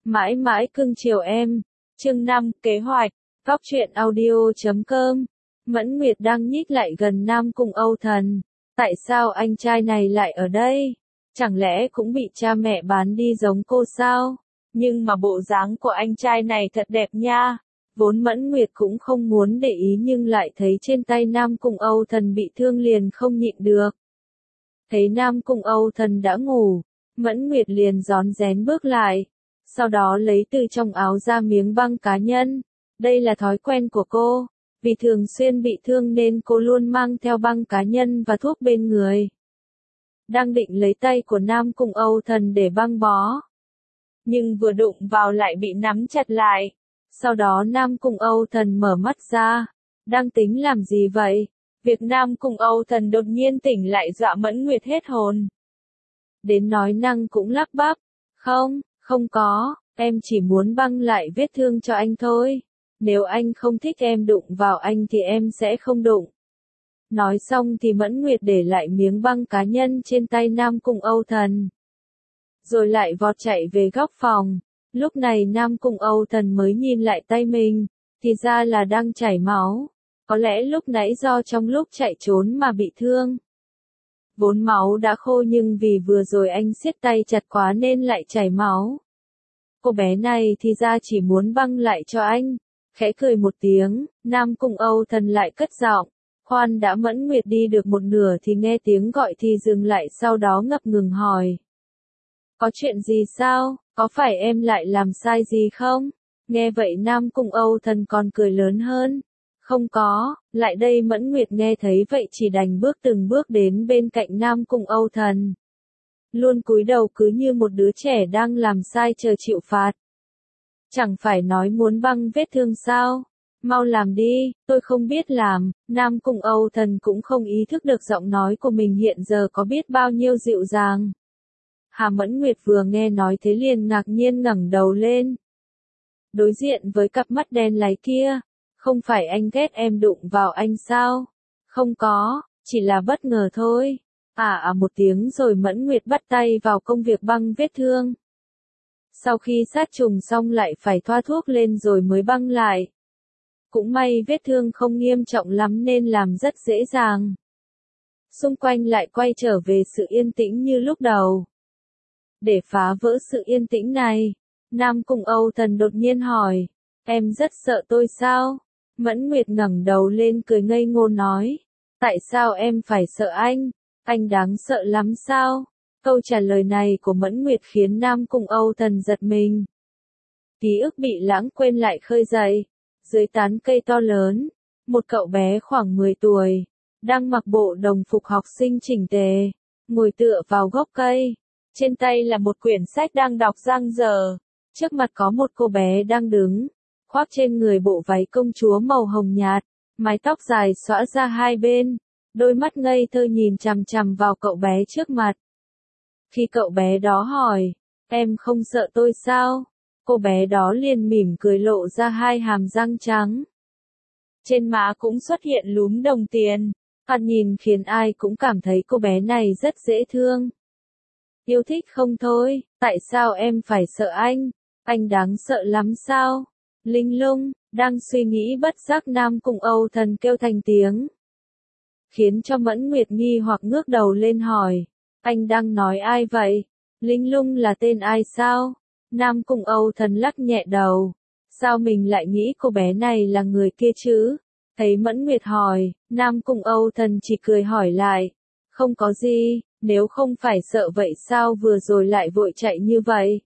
Mãi mãi cưng chiều em. Chương 5, kế hoạch. Góc truyện audio.com. Mẫn Nguyệt đang nhích lại gần Nam Cung Âu Thần. Tại sao anh trai này lại ở đây? Chẳng lẽ cũng bị cha mẹ bán đi giống cô sao? Nhưng mà bộ dáng của anh trai này thật đẹp nha. Vốn Mẫn Nguyệt cũng không muốn để ý nhưng lại thấy trên tay Nam Cung Âu Thần bị thương liền không nhịn được. Thấy Nam Cung Âu Thần đã ngủ, Mẫn Nguyệt liền rón rén bước lại. Sau đó lấy từ trong áo ra miếng băng cá nhân. Đây là thói quen của cô. Vì thường xuyên bị thương nên cô luôn mang theo băng cá nhân và thuốc bên người. Đang định lấy tay của Nam Cung Âu Thần để băng bó. Nhưng vừa đụng vào lại bị nắm chặt lại. Sau đó Nam Cung Âu Thần mở mắt ra. Đang tính làm gì vậy? Việc Nam Cung Âu Thần đột nhiên tỉnh lại dọa Mẫn Nguyệt hết hồn. Đến nói năng cũng lắp bắp. Không có, em chỉ muốn băng lại vết thương cho anh thôi. Nếu anh không thích em đụng vào anh thì em sẽ không đụng. Nói xong thì Mẫn Nguyệt để lại miếng băng cá nhân trên tay Nam Cung Âu Thần. Rồi lại vọt chạy về góc phòng. Lúc này Nam Cung Âu Thần mới nhìn lại tay mình, thì ra là đang chảy máu. Có lẽ lúc nãy do trong lúc chạy trốn mà bị thương. Vốn máu đã khô nhưng vì vừa rồi anh siết tay chặt quá nên lại chảy máu. Cô bé này thì ra chỉ muốn băng lại cho anh. Khẽ cười một tiếng, Nam Cung Âu Thần lại cất giọng. Khoan đã. Mẫn Nguyệt đi được một nửa thì nghe tiếng gọi thì dừng lại, sau đó ngập ngừng hỏi. Có chuyện gì sao? Có phải em lại làm sai gì không? Nghe vậy Nam Cung Âu Thần còn cười lớn hơn. Không có, lại đây. Mẫn Nguyệt nghe thấy vậy chỉ đành bước từng bước đến bên cạnh Nam Cung Âu Thần. Luôn cúi đầu cứ như một đứa trẻ đang làm sai chờ chịu phạt. Chẳng phải nói muốn băng vết thương sao? Mau làm đi, tôi không biết làm. Nam Cung Âu Thần cũng không ý thức được giọng nói của mình hiện giờ có biết bao nhiêu dịu dàng. Hà Mẫn Nguyệt vừa nghe nói thế liền ngạc nhiên ngẩng đầu lên. Đối diện với cặp mắt đen láy kia. Không phải anh ghét em đụng vào anh sao? Không có, chỉ là bất ngờ thôi. Một tiếng rồi Mẫn Nguyệt bắt tay vào công việc băng vết thương. Sau khi sát trùng xong lại phải thoa thuốc lên rồi mới băng lại. Cũng may vết thương không nghiêm trọng lắm nên làm rất dễ dàng. Xung quanh lại quay trở về sự yên tĩnh như lúc đầu. Để phá vỡ sự yên tĩnh này, Nam Cung Âu Thần đột nhiên hỏi, em rất sợ tôi sao? Mẫn Nguyệt ngẩng đầu lên cười ngây ngô nói, tại sao em phải sợ anh? Anh đáng sợ lắm sao? Câu trả lời này của Mẫn Nguyệt khiến Nam Cung Âu Thần giật mình. Ký ức bị lãng quên lại khơi dậy. Dưới tán cây to lớn, một cậu bé khoảng 10 tuổi, đang mặc bộ đồng phục học sinh chỉnh tề, ngồi tựa vào gốc cây. Trên tay là một quyển sách đang đọc giang dở. Trước mặt có một cô bé đang đứng, khoác trên người bộ váy công chúa màu hồng nhạt, mái tóc dài xõa ra hai bên, đôi mắt ngây thơ nhìn chằm chằm vào cậu bé trước mặt. Khi cậu bé đó hỏi, em không sợ tôi sao? Cô bé đó liền mỉm cười lộ ra hai hàm răng trắng. Trên má cũng xuất hiện lúm đồng tiền, thoạt nhìn khiến ai cũng cảm thấy cô bé này rất dễ thương. Yêu thích không thôi, tại sao em phải sợ anh? Anh đáng sợ lắm sao? Linh lung, đang suy nghĩ bất giác Nam Cung Âu Thần kêu thành tiếng. Khiến cho Mẫn Nguyệt nghi hoặc ngước đầu lên hỏi, anh đang nói ai vậy? Linh lung là tên ai sao? Nam Cung Âu Thần lắc nhẹ đầu. Sao mình lại nghĩ cô bé này là người kia chứ? Thấy Mẫn Nguyệt hỏi, Nam Cung Âu Thần chỉ cười hỏi lại. Không có gì, nếu không phải sợ vậy sao vừa rồi lại vội chạy như vậy?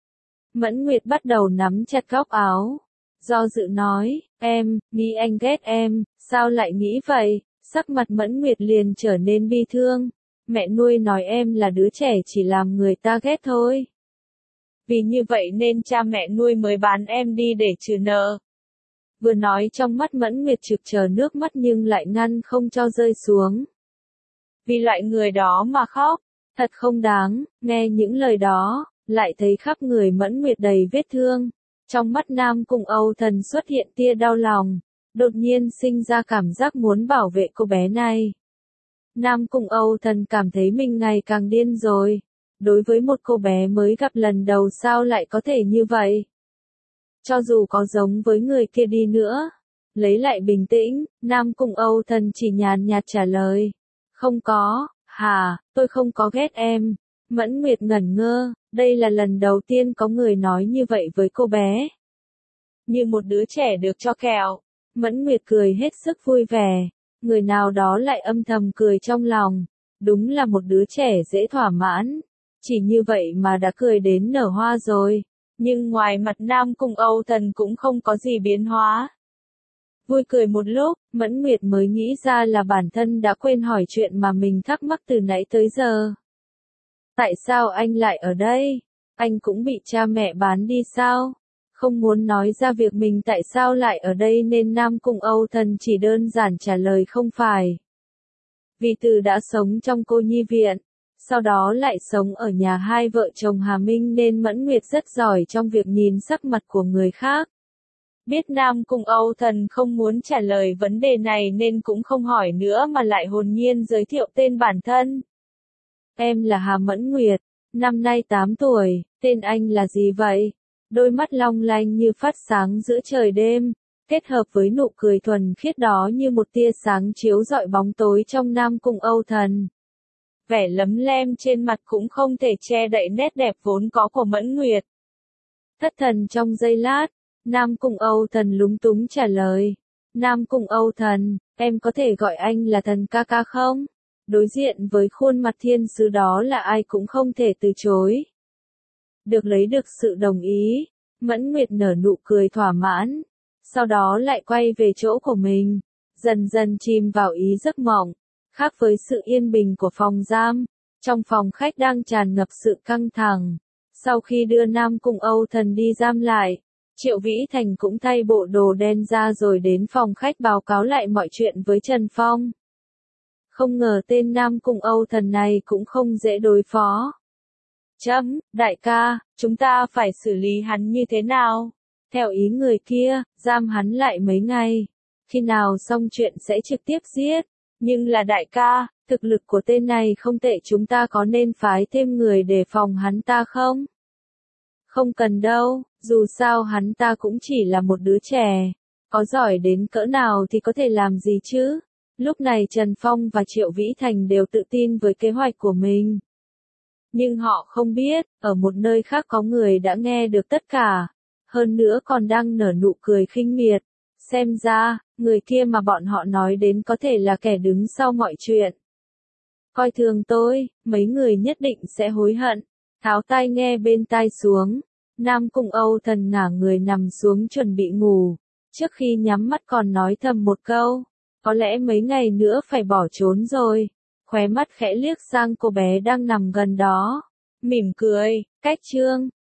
Mẫn Nguyệt bắt đầu nắm chặt góc áo. Do dự nói, em, nghĩ anh ghét em, sao lại nghĩ vậy? Sắc mặt Mẫn Nguyệt liền trở nên bi thương. Mẹ nuôi nói em là đứa trẻ chỉ làm người ta ghét thôi. Vì như vậy nên cha mẹ nuôi mới bán em đi để trừ nợ. Vừa nói trong mắt Mẫn Nguyệt trực chờ nước mắt nhưng lại ngăn không cho rơi xuống. Vì loại người đó mà khóc, thật không đáng. Nghe những lời đó, lại thấy khắp người Mẫn Nguyệt đầy vết thương. Trong mắt Nam Cung Âu Thần xuất hiện tia đau lòng, đột nhiên sinh ra cảm giác muốn bảo vệ cô bé này. Nam Cung Âu Thần cảm thấy mình ngày càng điên rồi. Đối với một cô bé mới gặp lần đầu sao lại có thể như vậy? Cho dù có giống với người kia đi nữa. Lấy lại bình tĩnh, Nam Cung Âu Thần chỉ nhàn nhạt trả lời. Không có, hả, tôi không có ghét em. Mẫn Nguyệt ngẩn ngơ, đây là lần đầu tiên có người nói như vậy với cô bé. Như một đứa trẻ được cho kẹo. Mẫn Nguyệt cười hết sức vui vẻ. Người nào đó lại âm thầm cười trong lòng. Đúng là một đứa trẻ dễ thỏa mãn. Chỉ như vậy mà đã cười đến nở hoa rồi. Nhưng ngoài mặt Nam Cung Âu Thần cũng không có gì biến hóa. Vui cười một lúc, Mẫn Nguyệt mới nghĩ ra là bản thân đã quên hỏi chuyện mà mình thắc mắc từ nãy tới giờ. Tại sao anh lại ở đây? Anh cũng bị cha mẹ bán đi sao? Không muốn nói ra việc mình tại sao lại ở đây nên Nam Cung Âu Thần chỉ đơn giản trả lời không phải. Vì Từ đã sống trong cô nhi viện, sau đó lại sống ở nhà hai vợ chồng Hà Minh nên Mẫn Nguyệt rất giỏi trong việc nhìn sắc mặt của người khác. Biết Nam Cung Âu Thần không muốn trả lời vấn đề này nên cũng không hỏi nữa mà lại hồn nhiên giới thiệu tên bản thân. Em là Hà Mẫn Nguyệt, năm nay 8 tuổi, tên anh là gì vậy? Đôi mắt long lanh như phát sáng giữa trời đêm, kết hợp với nụ cười thuần khiết đó như một tia sáng chiếu rọi bóng tối trong Nam Cung Âu Thần. Vẻ lấm lem trên mặt cũng không thể che đậy nét đẹp vốn có của Mẫn Nguyệt. Thất thần trong giây lát, Nam Cung Âu Thần lúng túng trả lời. Nam Cung Âu Thần, em có thể gọi anh là Thần ca ca không? Đối diện với khuôn mặt thiên sứ đó là ai cũng không thể từ chối. Được lấy được sự đồng ý, Mẫn Nguyệt nở nụ cười thỏa mãn. Sau đó lại quay về chỗ của mình, dần dần chìm vào ý giấc mộng. Khác với sự yên bình của phòng giam, trong phòng khách đang tràn ngập sự căng thẳng. Sau khi đưa Nam Cung Âu Thần đi giam lại, Triệu Vĩ Thành cũng thay bộ đồ đen ra rồi đến phòng khách báo cáo lại mọi chuyện với Trần Phong. Không ngờ tên Nam Cung Âu Thần này cũng không dễ đối phó. Đại ca, chúng ta phải xử lý hắn như thế nào? Theo ý người kia, giam hắn lại mấy ngày. Khi nào xong chuyện sẽ trực tiếp giết. Nhưng là đại ca, thực lực của tên này không tệ, chúng ta có nên phái thêm người để phòng hắn ta không? Không cần đâu, dù sao hắn ta cũng chỉ là một đứa trẻ. Có giỏi đến cỡ nào thì có thể làm gì chứ? Lúc này Trần Phong và Triệu Vĩ Thành đều tự tin với kế hoạch của mình. Nhưng họ không biết, ở một nơi khác có người đã nghe được tất cả. Hơn nữa còn đang nở nụ cười khinh miệt. Xem ra, người kia mà bọn họ nói đến có thể là kẻ đứng sau mọi chuyện. Coi thường tôi, mấy người nhất định sẽ hối hận. Tháo tai nghe bên tai xuống. Nam Cung Âu Thần ngả người nằm xuống chuẩn bị ngủ. Trước khi nhắm mắt còn nói thầm một câu. Có lẽ mấy ngày nữa phải bỏ trốn rồi. Khóe mắt khẽ liếc sang cô bé đang nằm gần đó. Mỉm cười, cách chương.